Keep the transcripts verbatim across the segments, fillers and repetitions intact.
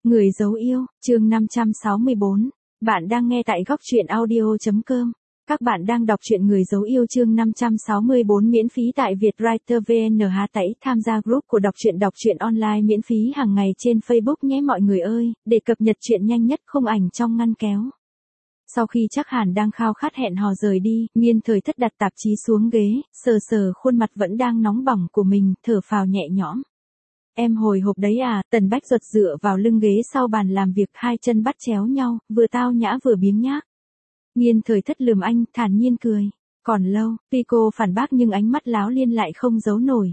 Người dấu yêu, chương năm trăm sáu mươi bốn. Bạn đang nghe tại góc truyện audio chấm com. Các bạn đang đọc truyện Người dấu yêu chương năm trăm sáu mươi bốn miễn phí tại Vietwriter vê en. Há tẩy tham gia group của đọc truyện đọc truyện online miễn phí hàng ngày trên Facebook nhé mọi người ơi, để cập nhật truyện nhanh nhất không ảnh trong ngăn kéo. Sau khi chắc Hàn đang khao khát hẹn hò rời đi, Nghiên Thời Thất đặt tạp chí xuống ghế, sờ sờ khuôn mặt vẫn đang nóng bỏng của mình, thở phào nhẹ nhõm. Em hồi hộp đấy à, Tần Bách Duật dựa vào lưng ghế sau bàn làm việc, hai chân bắt chéo nhau, vừa tao nhã vừa biếng nhác. Nghiên Thời Thất lườm anh, thản nhiên cười. Còn lâu, tuy cô phản bác nhưng ánh mắt láo liên lại không giấu nổi.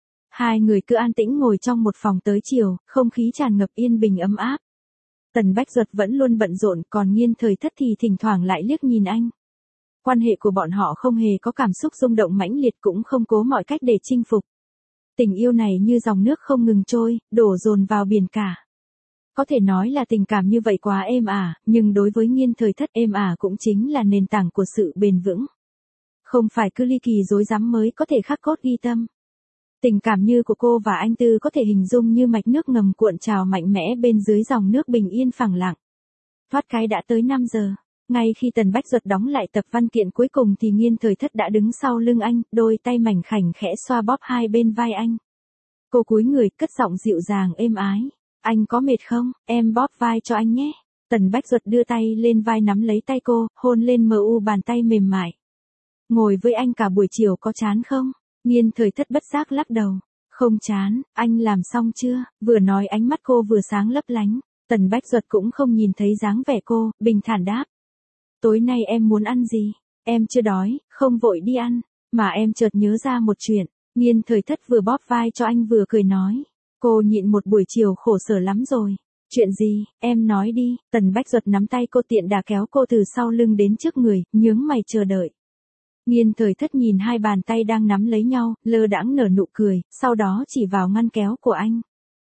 Hai người cứ an tĩnh ngồi trong một phòng tới chiều, không khí tràn ngập yên bình ấm áp. Tần Bách Duật vẫn luôn bận rộn, còn Nghiên Thời Thất thì thỉnh thoảng lại liếc nhìn anh. Quan hệ của bọn họ không hề có cảm xúc rung động mãnh liệt, cũng không cố mọi cách để chinh phục. Tình yêu này như dòng nước không ngừng trôi, đổ dồn vào biển cả. Có thể nói là tình cảm như vậy quá êm ả, nhưng đối với Nghiên Thời Thất, êm ả cũng chính là nền tảng của sự bền vững. Không phải cứ ly kỳ rối rắm mới có thể khắc cốt ghi tâm. Tình cảm như của cô và anh Tư có thể hình dung như mạch nước ngầm cuộn trào mạnh mẽ bên dưới dòng nước bình yên phẳng lặng. Thoát cái đã tới năm giờ. Ngay khi Tần Bách Duật đóng lại tập văn kiện cuối cùng thì Nghiên Thời Thất đã đứng sau lưng anh, đôi tay mảnh khảnh khẽ xoa bóp hai bên vai anh. Cô cúi người, cất giọng dịu dàng êm ái. Anh có mệt không, em bóp vai cho anh nhé. Tần Bách Duật đưa tay lên vai nắm lấy tay cô, hôn lên mờ u bàn tay mềm mại. Ngồi với anh cả buổi chiều có chán không? Nghiên Thời Thất bất giác lắc đầu. Không chán, anh làm xong chưa? Vừa nói ánh mắt cô vừa sáng lấp lánh. Tần Bách Duật cũng không nhìn thấy dáng vẻ cô, bình thản đáp. Tối nay em muốn ăn gì? Em chưa đói, không vội đi ăn. Mà em chợt nhớ ra một chuyện. Nghiên Thời Thất vừa bóp vai cho anh vừa cười nói. Cô nhịn một buổi chiều khổ sở lắm rồi. Chuyện gì, em nói đi. Tần Bách Duật nắm tay cô tiện đà kéo cô từ sau lưng đến trước người, nhướng mày chờ đợi. Nghiên Thời Thất nhìn hai bàn tay đang nắm lấy nhau, lơ đãng nở nụ cười, sau đó chỉ vào ngăn kéo của anh.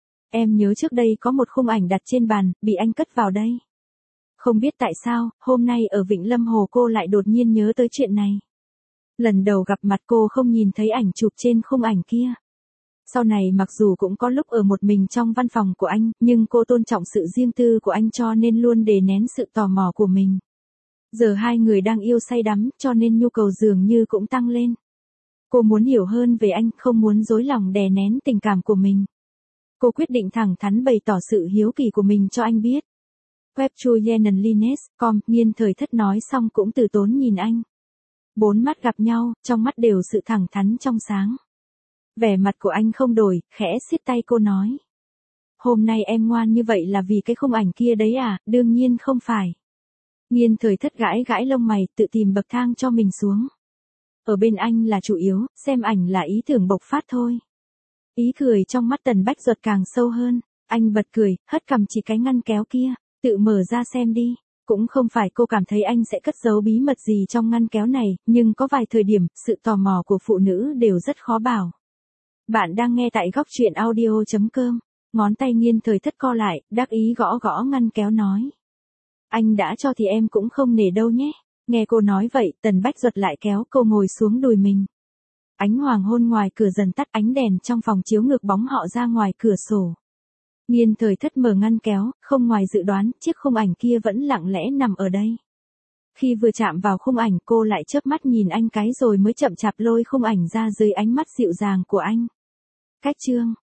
Em nhớ trước đây có một khung ảnh đặt trên bàn, bị anh cất vào đây. Không biết tại sao, hôm nay ở Vịnh Lâm Hồ cô lại đột nhiên nhớ tới chuyện này. Lần đầu gặp mặt cô không nhìn thấy ảnh chụp trên khung ảnh kia. Sau này mặc dù cũng có lúc ở một mình trong văn phòng của anh, nhưng cô tôn trọng sự riêng tư của anh cho nên luôn đè nén sự tò mò của mình. Giờ hai người đang yêu say đắm, cho nên nhu cầu dường như cũng tăng lên. Cô muốn hiểu hơn về anh, không muốn dối lòng đè nén tình cảm của mình. Cô quyết định thẳng thắn bày tỏ sự hiếu kỳ của mình cho anh biết. Web Julianlines chấm com, Nghiên Thời Thất nói xong cũng từ tốn nhìn anh. Bốn mắt gặp nhau, trong mắt đều sự thẳng thắn trong sáng. Vẻ mặt của anh không đổi, khẽ siết tay cô nói. Hôm nay em ngoan như vậy là vì cái khung ảnh kia đấy à, đương nhiên không phải. Nghiên Thời Thất gãi gãi lông mày, tự tìm bậc thang cho mình xuống. Ở bên anh là chủ yếu, xem ảnh là ý tưởng bộc phát thôi. Ý cười trong mắt Tần Bách Duật càng sâu hơn, anh bật cười, hất cằm chỉ cái ngăn kéo kia. Tự mở ra xem đi. Cũng không phải cô cảm thấy anh sẽ cất giấu bí mật gì trong ngăn kéo này, nhưng có vài thời điểm, sự tò mò của phụ nữ đều rất khó bảo. Bạn đang nghe tại góc truyện audio chấm com. Ngón tay Nghiên Thời Thất co lại, đắc ý gõ gõ ngăn kéo nói. Anh đã cho thì em cũng không nể đâu nhé. Nghe cô nói vậy, Tần Bách Duật lại kéo cô ngồi xuống đùi mình. Ánh hoàng hôn ngoài cửa dần tắt, ánh đèn trong phòng chiếu ngược bóng họ ra ngoài cửa sổ. Nghiên Thời Thất mở ngăn kéo, không ngoài dự đoán, chiếc khung ảnh kia vẫn lặng lẽ nằm ở đây. Khi vừa chạm vào khung ảnh cô lại chớp mắt nhìn anh cái rồi mới chậm chạp lôi khung ảnh ra dưới ánh mắt dịu dàng của anh. Cách chương,